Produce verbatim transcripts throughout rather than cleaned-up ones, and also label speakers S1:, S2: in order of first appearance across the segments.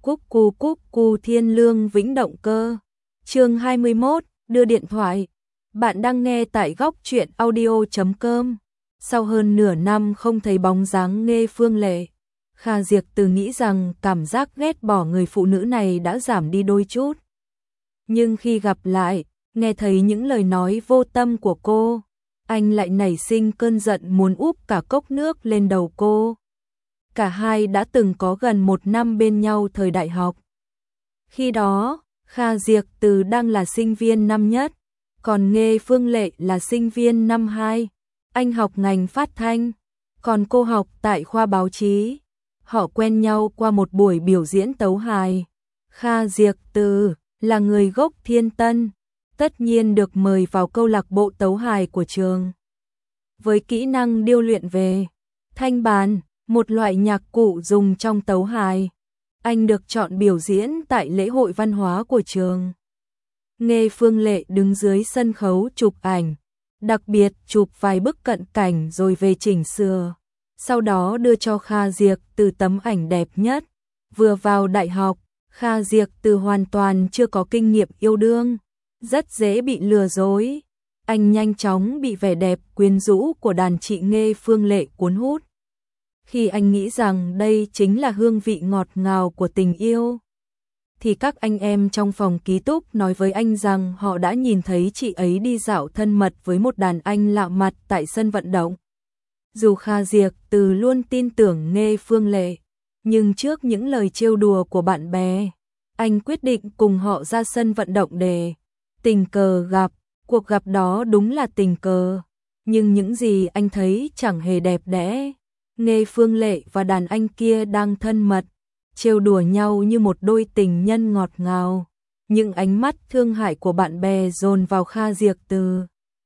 S1: Cúc cu cúc cu thiên lương vĩnh động cơ. Chương hai mươi mốt, đưa điện thoại. Bạn đang nghe tại góc truyện audio chấm com. Sau hơn nửa năm không thấy bóng dáng Nghê Phương Lệ, Kha Diệp Từ nghĩ rằng cảm giác ghét bỏ người phụ nữ này đã giảm đi đôi chút. Nhưng khi gặp lại, nghe thấy những lời nói vô tâm của cô, anh lại nảy sinh cơn giận muốn úp cả cốc nước lên đầu cô. Cả hai đã từng có gần một năm bên nhau thời đại học. Khi đó, Kha Diệp Từ đang là sinh viên năm nhất, còn Nghê Phương Lệ là sinh viên năm hai. Anh học ngành phát thanh, còn cô học tại khoa báo chí. Họ quen nhau qua một buổi biểu diễn tấu hài. Kha Diệp Từ là người gốc Thiên Tân, tất nhiên được mời vào câu lạc bộ tấu hài của trường. Với kỹ năng điêu luyện về thanh bàn, một loại nhạc cụ dùng trong tấu hài, anh được chọn biểu diễn tại lễ hội văn hóa của trường. Nghê Phương Lệ đứng dưới sân khấu chụp ảnh, đặc biệt chụp vài bức cận cảnh rồi về chỉnh sửa, sau đó đưa cho Kha Diệp Từ tấm ảnh đẹp nhất. Vừa vào đại học, Kha Diệp Từ hoàn toàn chưa có kinh nghiệm yêu đương, rất dễ bị lừa dối. Anh nhanh chóng bị vẻ đẹp quyến rũ của đàn chị Nghê Phương Lệ cuốn hút. Khi anh nghĩ rằng đây chính là hương vị ngọt ngào của tình yêu, thì các anh em trong phòng ký túc nói với anh rằng họ đã nhìn thấy chị ấy đi dạo thân mật với một đàn anh lạ mặt tại sân vận động. Dù Kha Diệp Từ luôn tin tưởng Nghê Phương Lệ, nhưng trước những lời trêu đùa của bạn bè, anh quyết định cùng họ ra sân vận động để tình cờ gặp. Cuộc gặp đó đúng là tình cờ, nhưng những gì anh thấy chẳng hề đẹp đẽ. Nghê Phương Lệ và đàn anh kia đang thân mật, trêu đùa nhau như một đôi tình nhân ngọt ngào. Những ánh mắt thương hại của bạn bè dồn vào Kha Diệp Từ.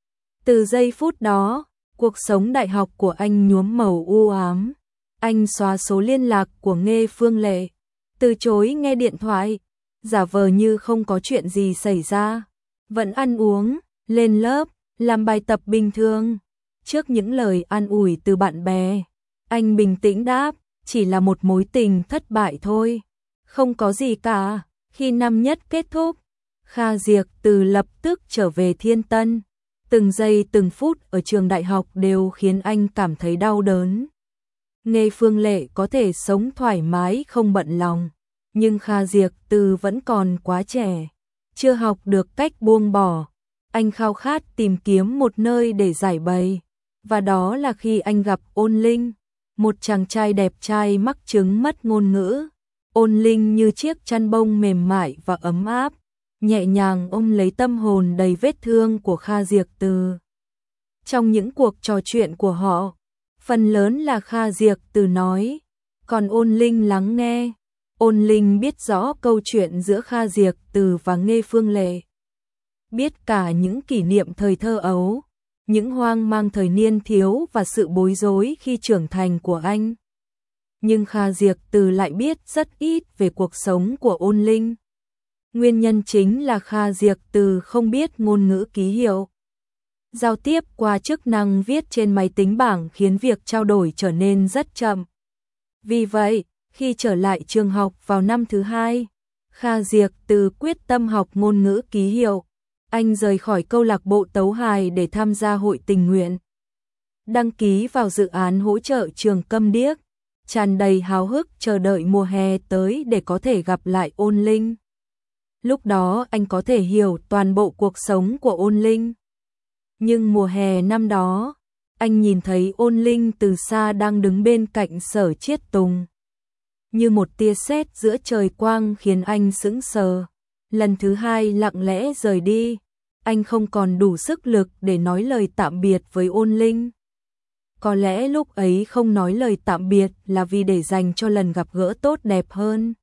S1: Từ giây phút đó, cuộc sống đại học của anh nhuốm màu u ám. Anh xóa số liên lạc của Nghê Phương Lệ, từ chối nghe điện thoại, giả vờ như không có chuyện gì xảy ra, vẫn ăn uống, lên lớp, làm bài tập bình thường. Trước những lời an ủi từ bạn bè, anh bình tĩnh đáp, chỉ là một mối tình thất bại thôi, không có gì cả. Khi năm nhất kết thúc, Kha Diệp Từ lập tức trở về Thiên Tân. Từng giây từng phút ở trường đại học đều khiến anh cảm thấy đau đớn. Nghê Phương Lệ có thể sống thoải mái không bận lòng, nhưng Kha Diệp Từ vẫn còn quá trẻ, chưa học được cách buông bỏ. Anh khao khát tìm kiếm một nơi để giải bày, và đó là khi anh gặp Ôn Linh, một chàng trai đẹp trai mắc chứng mất ngôn ngữ. Ôn Linh như chiếc chăn bông mềm mại và ấm áp, nhẹ nhàng ôm lấy tâm hồn đầy vết thương của Kha Diệp Từ. Trong những cuộc trò chuyện của họ, phần lớn là Kha Diệp Từ nói, còn Ôn Linh lắng nghe. Ôn Linh biết rõ câu chuyện giữa Kha Diệp Từ và Nghê Phương Lệ, biết cả những kỷ niệm thời thơ ấu, những hoang mang thời niên thiếu và sự bối rối khi trưởng thành của anh. Nhưng Kha Diệp Từ lại biết rất ít về cuộc sống của Ôn Linh. Nguyên nhân chính là Kha Diệp Từ không biết ngôn ngữ ký hiệu. Giao tiếp qua chức năng viết trên máy tính bảng khiến việc trao đổi trở nên rất chậm. Vì vậy, khi trở lại trường học vào năm thứ hai, Kha Diệp Từ quyết tâm học ngôn ngữ ký hiệu. Anh rời khỏi câu lạc bộ tấu hài để tham gia hội tình nguyện, đăng ký vào dự án hỗ trợ trường Câm Điếc, tràn đầy háo hức chờ đợi mùa hè tới để có thể gặp lại Ôn Linh. Lúc đó anh có thể hiểu toàn bộ cuộc sống của Ôn Linh. Nhưng mùa hè năm đó, anh nhìn thấy Ôn Linh từ xa đang đứng bên cạnh Sở Chiết Tùng. Như một tia sét giữa trời quang khiến anh sững sờ. Lần thứ hai lặng lẽ rời đi, anh không còn đủ sức lực để nói lời tạm biệt với Ôn Linh. Có lẽ lúc ấy không nói lời tạm biệt là vì để dành cho lần gặp gỡ tốt đẹp hơn.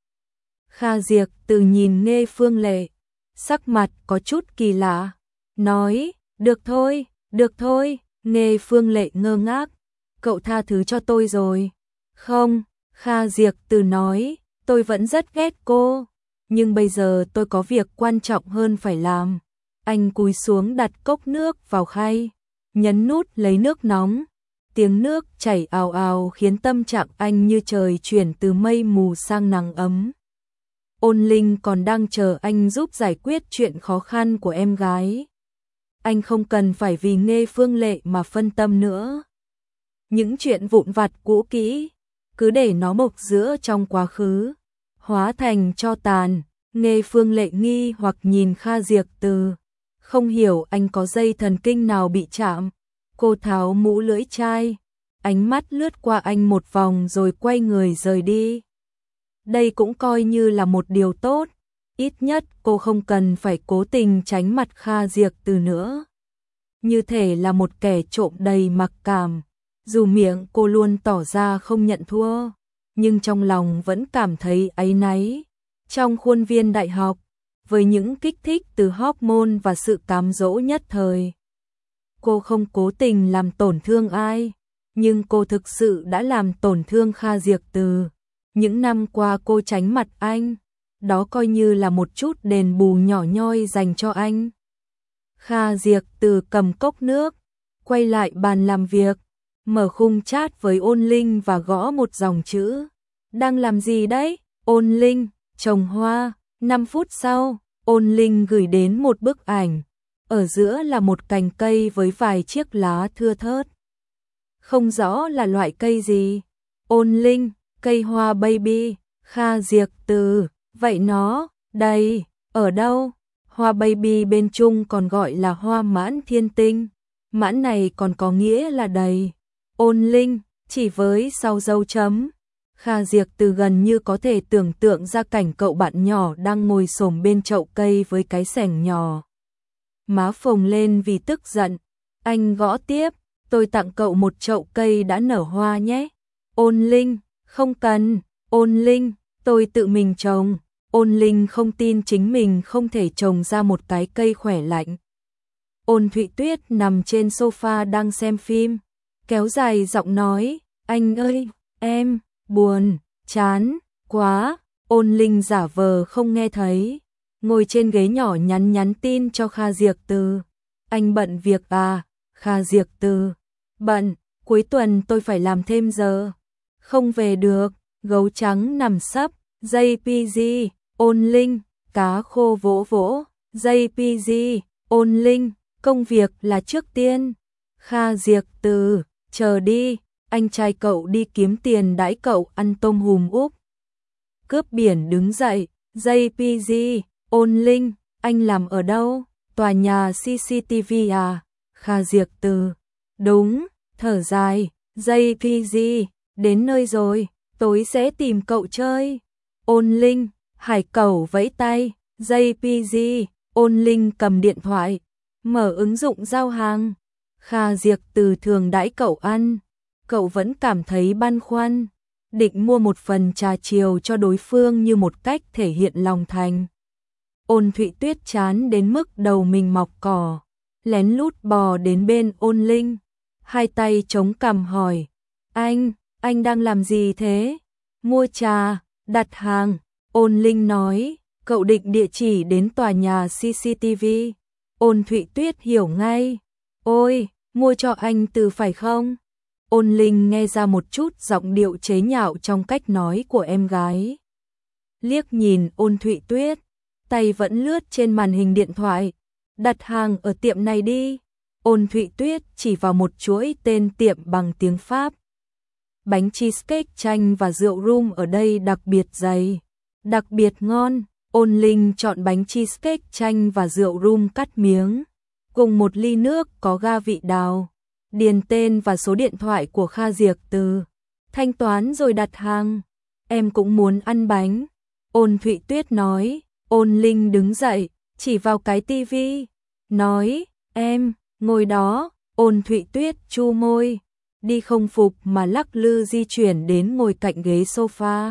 S1: Kha Diệp Từ nhìn Nghê Phương Lệ, sắc mặt có chút kỳ lạ, nói, được thôi, được thôi. Nghê Phương Lệ ngơ ngác, cậu tha thứ cho tôi rồi. Không, Kha Diệp Từ nói, tôi vẫn rất ghét cô, nhưng bây giờ tôi có việc quan trọng hơn phải làm. Anh cúi xuống đặt cốc nước vào khay, nhấn nút lấy nước nóng. Tiếng nước chảy ào ào khiến tâm trạng anh như trời chuyển từ mây mù sang nắng ấm. Ôn Linh còn đang chờ anh giúp giải quyết chuyện khó khăn của em gái. Anh không cần phải vì Nghê Phương Lệ mà phân tâm nữa. Những chuyện vụn vặt cũ kỹ, cứ để nó mộc giữa trong quá khứ, hóa thành tro tàn. Nghê Phương Lệ nghi hoặc nhìn Kha Diệp Từ, không hiểu anh có dây thần kinh nào bị chạm. Cô tháo mũ lưỡi chai, ánh mắt lướt qua anh một vòng rồi quay người rời đi. Đây cũng coi như là một điều tốt, ít nhất cô không cần phải cố tình tránh mặt Kha Diệp Từ nữa. Như thể là một kẻ trộm đầy mặc cảm, dù miệng cô luôn tỏ ra không nhận thua, nhưng trong lòng vẫn cảm thấy áy náy. Trong khuôn viên đại học, với những kích thích từ hormone và sự cám dỗ nhất thời, cô không cố tình làm tổn thương ai, nhưng cô thực sự đã làm tổn thương Kha Diệp Từ. Những năm qua cô tránh mặt anh, đó coi như là một chút đền bù nhỏ nhoi dành cho anh. Kha Diệp Từ cầm cốc nước, quay lại bàn làm việc, mở khung chat với Ôn Linh và gõ một dòng chữ. Đang làm gì đấy? Ôn Linh, trồng hoa. năm phút sau, Ôn Linh gửi đến một bức ảnh. Ở giữa là một cành cây với vài chiếc lá thưa thớt. Không rõ là loại cây gì. Ôn Linh, cây hoa baby. Kha Diệp Từ, vậy nó, đây, ở đâu? Hoa baby bên Trung còn gọi là hoa mãn thiên tinh. Mãn này còn có nghĩa là đầy. Ôn Linh, chỉ với sau dấu chấm. Kha Diệp Từ gần như có thể tưởng tượng ra cảnh cậu bạn nhỏ đang ngồi xổm bên chậu cây với cái xẻng nhỏ. Má phồng lên vì tức giận. Anh gõ tiếp, tôi tặng cậu một chậu cây đã nở hoa nhé. Ôn Linh, không cần. Ôn Linh, tôi tự mình trồng. Ôn Linh không tin chính mình không thể trồng ra một cái cây khỏe lạnh. Ôn Thụy Tuyết nằm trên sofa đang xem phim, kéo dài giọng nói, anh ơi, em, buồn, chán, quá. Ôn Linh giả vờ không nghe thấy, ngồi trên ghế nhỏ nhắn nhắn tin cho Kha Diệp Từ. Anh bận việc à? Kha Diệp Từ, bận, cuối tuần tôi phải làm thêm giờ. Không về được. Gấu trắng nằm sấp, jay pê giê. Ôn Linh, cá khô vỗ vỗ, jay pê giê. Ôn Linh, công việc là trước tiên. Kha Diệp Từ, chờ đi, anh trai cậu đi kiếm tiền đãi cậu ăn tôm hùm Úc. Cướp biển đứng dậy, jay pê giê. Ôn Linh, anh làm ở đâu? Tòa nhà xê xê tê vê à? Kha Diệp Từ, đúng. Thở dài, jay pê giê, đến nơi rồi, tối sẽ tìm cậu chơi. Ôn Linh, Hải Cẩu vẫy tay, jay pê giê. Ôn Linh cầm điện thoại, mở ứng dụng giao hàng. Kha Diệp Từ thường đãi cậu ăn, cậu vẫn cảm thấy băn khoăn, định mua một phần trà chiều cho đối phương như một cách thể hiện lòng thành. Ôn Thụy Tuyết chán đến mức đầu mình mọc cỏ, lén lút bò đến bên Ôn Linh, hai tay chống cằm hỏi, anh, anh đang làm gì thế? Mua trà, đặt hàng. Ôn Linh nói, cậu định địa chỉ đến tòa nhà xê xê tê vê. Ôn Thụy Tuyết hiểu ngay, ôi, mua cho anh Từ phải không? Ôn Linh nghe ra một chút giọng điệu chế nhạo trong cách nói của em gái. Liếc nhìn Ôn Thụy Tuyết, tay vẫn lướt trên màn hình điện thoại, đặt hàng ở tiệm này đi. Ôn Thụy Tuyết chỉ vào một chuỗi tên tiệm bằng tiếng Pháp. Bánh cheesecake chanh và rượu rum ở đây đặc biệt dày, đặc biệt ngon. Ôn Linh chọn bánh cheesecake chanh và rượu rum cắt miếng, cùng một ly nước có ga vị đào, điền tên và số điện thoại của Kha Diệp Từ. Thanh toán rồi đặt hàng. Em cũng muốn ăn bánh. Ôn Thụy Tuyết nói. Ôn Linh đứng dậy, chỉ vào cái tivi, nói, em, ngồi đó. Ôn Thụy Tuyết chu môi, đi không phục mà lắc lư di chuyển đến ngồi cạnh ghế sofa.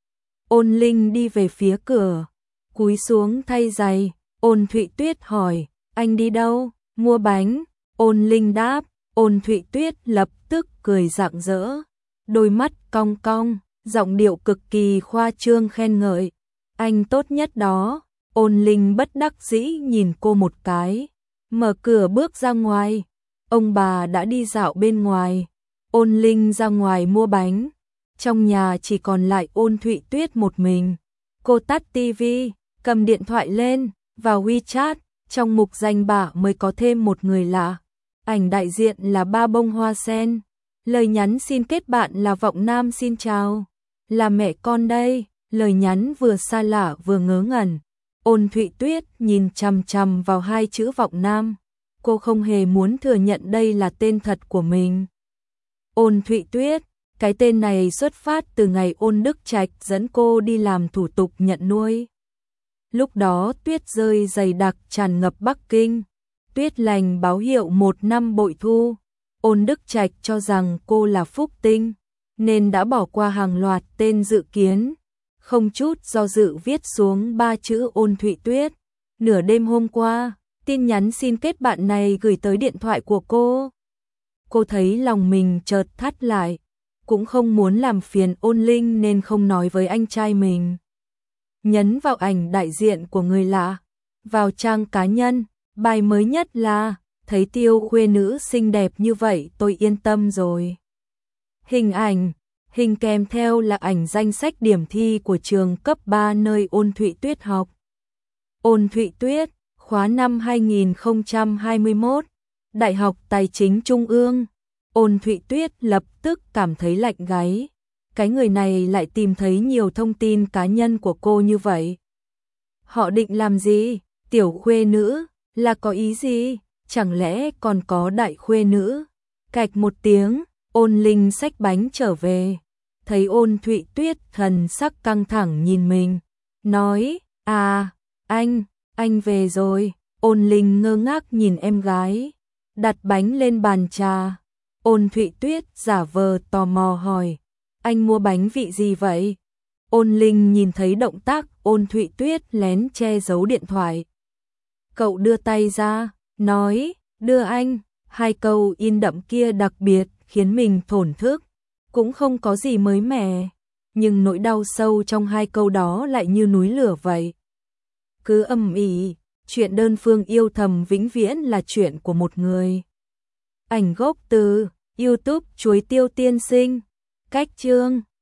S1: Ôn Linh đi về phía cửa, cúi xuống thay giày. Ôn Thụy Tuyết hỏi, anh đi đâu? Mua bánh. Ôn Linh đáp. Ôn Thụy Tuyết lập tức cười rạng rỡ, đôi mắt cong cong, giọng điệu cực kỳ khoa trương khen ngợi. Anh tốt nhất đó. Ôn Linh bất đắc dĩ nhìn cô một cái, mở cửa bước ra ngoài. Ông bà đã đi dạo bên ngoài. Ôn Linh ra ngoài mua bánh. Trong nhà chỉ còn lại Ôn Thụy Tuyết một mình. Cô tắt tivi, cầm điện thoại lên, vào WeChat, trong mục danh bạ mới có thêm một người lạ. Ảnh đại diện là ba bông hoa sen. Lời nhắn xin kết bạn là Vọng Nam xin chào. Là mẹ con đây. Lời nhắn vừa xa lạ vừa ngớ ngẩn. Ôn Thụy Tuyết nhìn chằm chằm vào hai chữ Vọng Nam. Cô không hề muốn thừa nhận đây là tên thật của mình. Ôn Thụy Tuyết, cái tên này xuất phát từ ngày Ôn Đức Trạch dẫn cô đi làm thủ tục nhận nuôi. Lúc đó tuyết rơi dày đặc tràn ngập Bắc Kinh. Tuyết lành báo hiệu một năm bội thu. Ôn Đức Trạch cho rằng cô là phúc tinh, nên đã bỏ qua hàng loạt tên dự kiến. Không chút do dự viết xuống ba chữ Ôn Thụy Tuyết. Nửa đêm hôm qua, tin nhắn xin kết bạn này gửi tới điện thoại của cô. Cô thấy lòng mình chợt thắt lại, cũng không muốn làm phiền Ôn Linh nên không nói với anh trai mình. Nhấn vào ảnh đại diện của người lạ, vào trang cá nhân, bài mới nhất là thấy Tiêu khuê nữ xinh đẹp như vậy tôi yên tâm rồi. Hình ảnh, hình kèm theo là ảnh danh sách điểm thi của trường cấp ba nơi Ôn Thụy Tuyết học. Ôn Thụy Tuyết, khóa năm hai nghìn không trăm hai mươi mốt, Đại học Tài chính Trung ương. Ôn Thụy Tuyết lập tức cảm thấy lạnh gáy. Cái người này lại tìm thấy nhiều thông tin cá nhân của cô như vậy. Họ định làm gì? Tiểu khuê nữ, là có ý gì? Chẳng lẽ còn có đại khuê nữ? Cạch một tiếng, Ôn Linh xách bánh trở về. Thấy Ôn Thụy Tuyết thần sắc căng thẳng nhìn mình. Nói, à, anh, anh về rồi. Ôn Linh ngơ ngác nhìn em gái. Đặt bánh lên bàn trà. Ôn Thụy Tuyết giả vờ tò mò hỏi. Anh mua bánh vị gì vậy? Ôn Linh nhìn thấy động tác Ôn Thụy Tuyết lén che giấu điện thoại. Cậu đưa tay ra, nói, đưa anh. Hai câu in đậm kia đặc biệt khiến mình thổn thức. Cũng không có gì mới mẻ, nhưng nỗi đau sâu trong hai câu đó lại như núi lửa vậy. Cứ âm ỉ, chuyện đơn phương yêu thầm vĩnh viễn là chuyện của một người. Ảnh gốc từ YouTube Chuối Tiêu Tiên Sinh. Cách chương